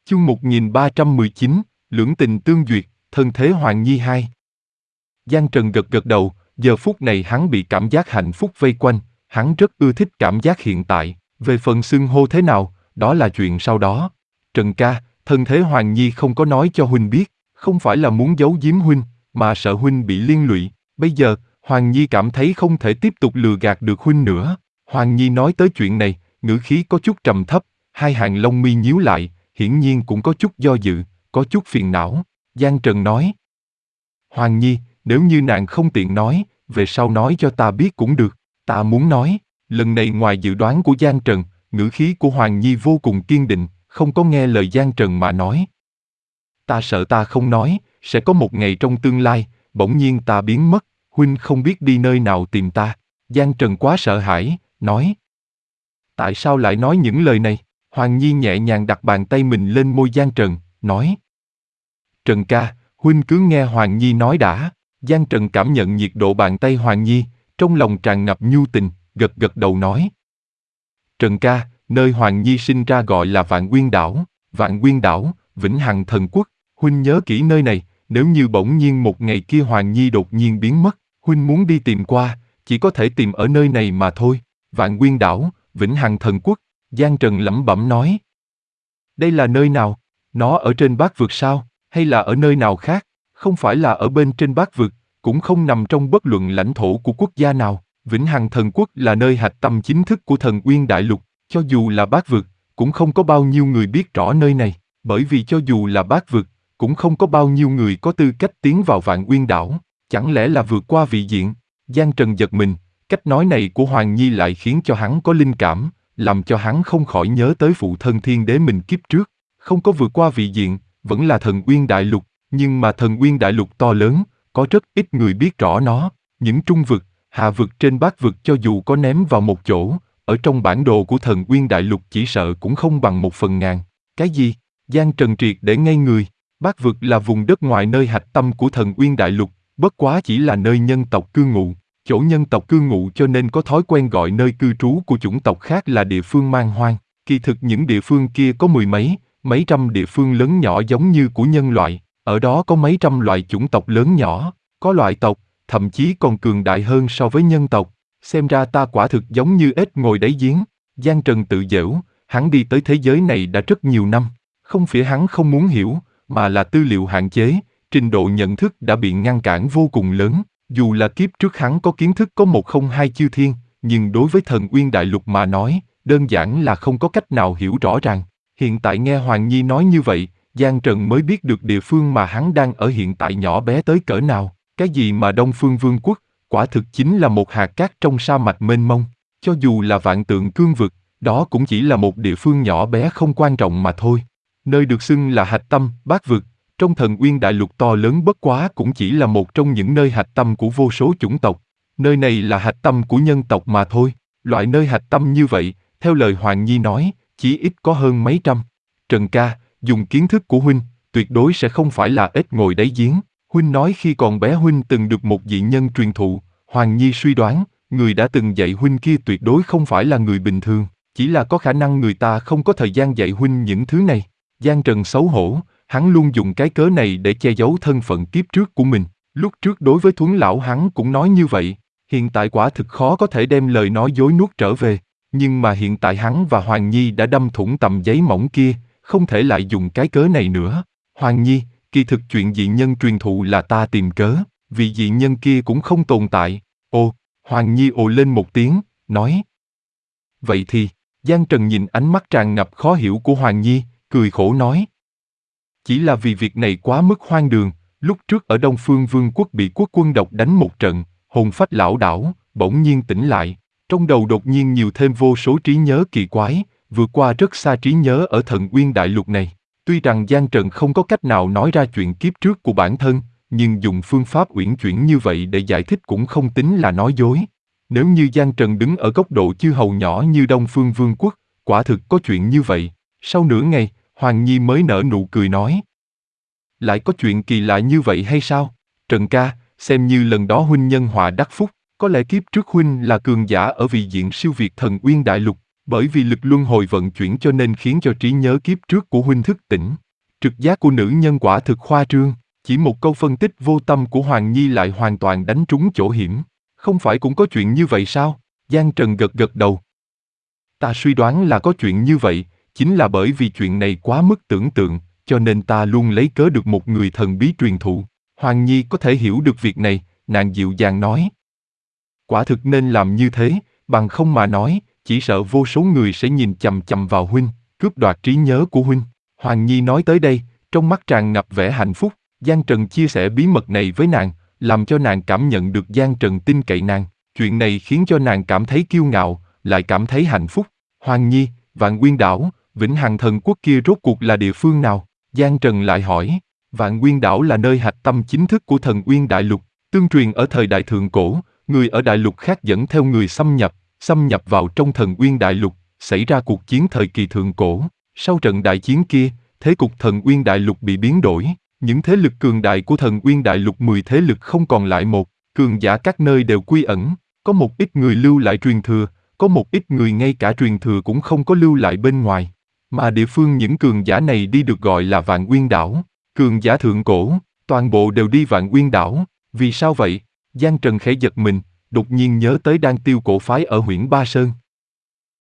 Chương 1319, Lưỡng tình tương duyệt, thân thế Hoàng Nhi 2. Giang Trần gật gật đầu, giờ phút này hắn bị cảm giác hạnh phúc vây quanh, hắn rất ưa thích cảm giác hiện tại, về phần xưng hô thế nào, đó là chuyện sau đó. Trần ca, thân thế Hoàng Nhi không có nói cho huynh biết, không phải là muốn giấu giếm huynh, mà sợ huynh bị liên lụy, bây giờ, Hoàng Nhi cảm thấy không thể tiếp tục lừa gạt được huynh nữa. Hoàng Nhi nói tới chuyện này, ngữ khí có chút trầm thấp, hai hàng lông mi nhíu lại, hiển nhiên cũng có chút do dự, có chút phiền não. Giang Trần nói: Hoàng Nhi, nếu như nàng không tiện nói, về sau nói cho ta biết cũng được, ta muốn nói. Lần này ngoài dự đoán của Giang Trần, ngữ khí của Hoàng Nhi vô cùng kiên định, không có nghe lời Giang Trần mà nói. Ta sợ ta không nói, sẽ có một ngày trong tương lai, bỗng nhiên ta biến mất, huynh không biết đi nơi nào tìm ta. Giang Trần quá sợ hãi, nói: Tại sao lại nói những lời này? Hoàng Nhi nhẹ nhàng đặt bàn tay mình lên môi Giang Trần, nói: Trần ca, huynh cứ nghe Hoàng Nhi nói đã. Giang Trần cảm nhận nhiệt độ bàn tay Hoàng Nhi, trong lòng tràn ngập nhu tình, gật gật đầu nói: Trần ca, nơi Hoàng Nhi sinh ra gọi là Vạn Uyên Đảo, Vạn Uyên Đảo, Vĩnh Hằng Thần Quốc, huynh nhớ kỹ nơi này, nếu như bỗng nhiên một ngày kia Hoàng Nhi đột nhiên biến mất, huynh muốn đi tìm qua, chỉ có thể tìm ở nơi này mà thôi. Vạn Uyên Đảo, Vĩnh Hằng Thần Quốc, Giang Trần lẩm bẩm nói: Đây là nơi nào? Nó ở trên Bát Vực sao? Hay là ở nơi nào khác? Không phải là ở bên trên Bát Vực, cũng không nằm trong bất luận lãnh thổ của quốc gia nào. Vĩnh Hằng Thần Quốc là nơi hạch tâm chính thức của Thần Uyên Đại Lục, cho dù là Bát Vực, cũng không có bao nhiêu người biết rõ nơi này, bởi vì cho dù là Bát Vực, cũng không có bao nhiêu người có tư cách tiến vào Vạn Uyên Đảo, chẳng lẽ là vượt qua vị diện? Giang Trần giật mình, cách nói này của Hoàng Nhi lại khiến cho hắn có linh cảm, làm cho hắn không khỏi nhớ tới phụ thân Thiên Đế mình kiếp trước, không có vượt qua vị diện, vẫn là Thần Uyên Đại Lục, nhưng mà Thần Uyên Đại Lục to lớn, có rất ít người biết rõ nó, những trung vực, hạ vực trên Bát Vực cho dù có ném vào một chỗ, ở trong bản đồ của Thần Uyên Đại Lục chỉ sợ cũng không bằng 1/1000. Cái gì? Giang Trần triệt để ngây người. Bát Vực là vùng đất ngoài nơi hạch tâm của Thần Uyên Đại Lục, bất quá chỉ là nơi nhân tộc cư ngụ, chỗ nhân tộc cư ngụ cho nên có thói quen gọi nơi cư trú của chủng tộc khác là địa phương man hoang. Kỳ thực những địa phương kia có mười mấy trăm địa phương lớn nhỏ giống như của nhân loại, ở đó có mấy trăm loại chủng tộc lớn nhỏ, có loại tộc, thậm chí còn cường đại hơn so với nhân tộc. Xem ra ta quả thực giống như ếch ngồi đáy giếng. Giang Trần tự giễu, hắn đi tới thế giới này đã rất nhiều năm, không phải hắn không muốn hiểu, mà là tư liệu hạn chế, trình độ nhận thức đã bị ngăn cản vô cùng lớn. Dù là kiếp trước hắn có kiến thức có 102 chư thiên, nhưng đối với Thần Uyên Đại Lục mà nói, đơn giản là không có cách nào hiểu rõ ràng. Hiện tại nghe Hoàng Nhi nói như vậy, Giang Trần mới biết được địa phương mà hắn đang ở hiện tại nhỏ bé tới cỡ nào. Cái gì mà Đông Phương Vương quốc, quả thực chính là một hạt cát trong sa mạc mênh mông. Cho dù là Vạn Tượng Cương Vực, đó cũng chỉ là một địa phương nhỏ bé không quan trọng mà thôi. Nơi được xưng là hạch tâm, Bát Vực, trong Thần Uyên Đại Lục to lớn bất quá cũng chỉ là một trong những nơi hạch tâm của vô số chủng tộc. Nơi này là hạch tâm của nhân tộc mà thôi. Loại nơi hạch tâm như vậy, theo lời Hoàng Nhi nói, chỉ ít có hơn mấy trăm. Trần ca, dùng kiến thức của huynh, tuyệt đối sẽ không phải là ếch ngồi đáy giếng. Huynh nói khi còn bé huynh từng được một dị nhân truyền thụ. Hoàng Nhi suy đoán, người đã từng dạy huynh kia tuyệt đối không phải là người bình thường, chỉ là có khả năng người ta không có thời gian dạy huynh những thứ này. Giang Trần xấu hổ, hắn luôn dùng cái cớ này để che giấu thân phận kiếp trước của mình. Lúc trước đối với Thuấn lão hắn cũng nói như vậy, hiện tại quả thực khó có thể đem lời nói dối nuốt trở về. Nhưng mà hiện tại hắn và Hoàng Nhi đã đâm thủng tầm giấy mỏng kia, không thể lại dùng cái cớ này nữa. Hoàng Nhi, kỳ thực chuyện dị nhân truyền thụ là ta tìm cớ, vì dị nhân kia cũng không tồn tại. Ồ, Hoàng Nhi ồ lên một tiếng, nói. Vậy thì, Giang Trần nhìn ánh mắt tràn ngập khó hiểu của Hoàng Nhi, cười khổ nói. Chỉ là vì việc này quá mức hoang đường, lúc trước ở Đông Phương Vương quốc bị quốc quân độc đánh một trận, hồn phách lảo đảo, bỗng nhiên tỉnh lại, trong đầu đột nhiên nhiều thêm vô số trí nhớ kỳ quái, vượt qua rất xa trí nhớ ở Thần Uyên Đại Lục này. Tuy rằng Giang Trần không có cách nào nói ra chuyện kiếp trước của bản thân, nhưng dùng phương pháp uyển chuyển như vậy để giải thích cũng không tính là nói dối. Nếu như Giang Trần đứng ở góc độ chư hầu nhỏ như Đông Phương Vương quốc, quả thực có chuyện như vậy. Sau nửa ngày, Hoàng Nhi mới nở nụ cười nói. Lại có chuyện kỳ lạ như vậy hay sao? Trần ca, xem như lần đó huynh nhân họa đắc phúc, có lẽ kiếp trước huynh là cường giả ở vị diện siêu việt Thần Uyên Đại Lục, Bởi vì lực luân hồi vận chuyển cho nên khiến cho trí nhớ kiếp trước của huynh thức tỉnh. Trực giác của nữ nhân quả thực khoa trương, chỉ một câu phân tích vô tâm của Hoàng Nhi lại hoàn toàn đánh trúng chỗ hiểm. Không phải cũng có chuyện như vậy sao? Giang Trần gật gật đầu. Ta suy đoán là có chuyện như vậy, chính là bởi vì chuyện này quá mức tưởng tượng, cho nên ta luôn lấy cớ được một người thần bí truyền thụ. Hoàng Nhi có thể hiểu được việc này, nàng dịu dàng nói. Quả thực nên làm như thế, bằng không mà nói, chỉ sợ vô số người sẽ nhìn chằm chằm vào huynh, cướp đoạt trí nhớ của huynh. Hoàng Nhi nói tới đây, trong mắt tràn ngập vẻ hạnh phúc. Giang Trần chia sẻ bí mật này với nàng, làm cho nàng cảm nhận được Giang Trần tin cậy nàng. Chuyện này khiến cho nàng cảm thấy kiêu ngạo, lại cảm thấy hạnh phúc. Hoàng Nhi, Vạn Nguyên Đảo, Vĩnh Hằng Thần Quốc kia rốt cuộc là địa phương nào? Giang Trần lại hỏi. Vạn Nguyên Đảo là nơi hạch tâm chính thức của Thần Uyên Đại Lục, tương truyền ở thời đại thượng cổ, người ở đại lục khác dẫn theo người xâm nhập vào trong Thần Uyên Đại Lục, xảy ra cuộc chiến thời kỳ thượng cổ. Sau trận đại chiến kia, thế cục Thần Uyên Đại Lục bị biến đổi, những thế lực cường đại của Thần Uyên Đại Lục 10 thế lực không còn lại một, cường giả các nơi đều quy ẩn, có một ít người lưu lại truyền thừa, có một ít người ngay cả truyền thừa cũng không có lưu lại bên ngoài. Mà địa phương những cường giả này đi được gọi là Vạn Nguyên Đảo. Cường giả thượng cổ, toàn bộ đều đi Vạn Nguyên Đảo. Vì sao vậy? Giang Trần khẽ giật mình, đột nhiên nhớ tới Đan Tiêu cổ phái ở Huyễn Ba Sơn.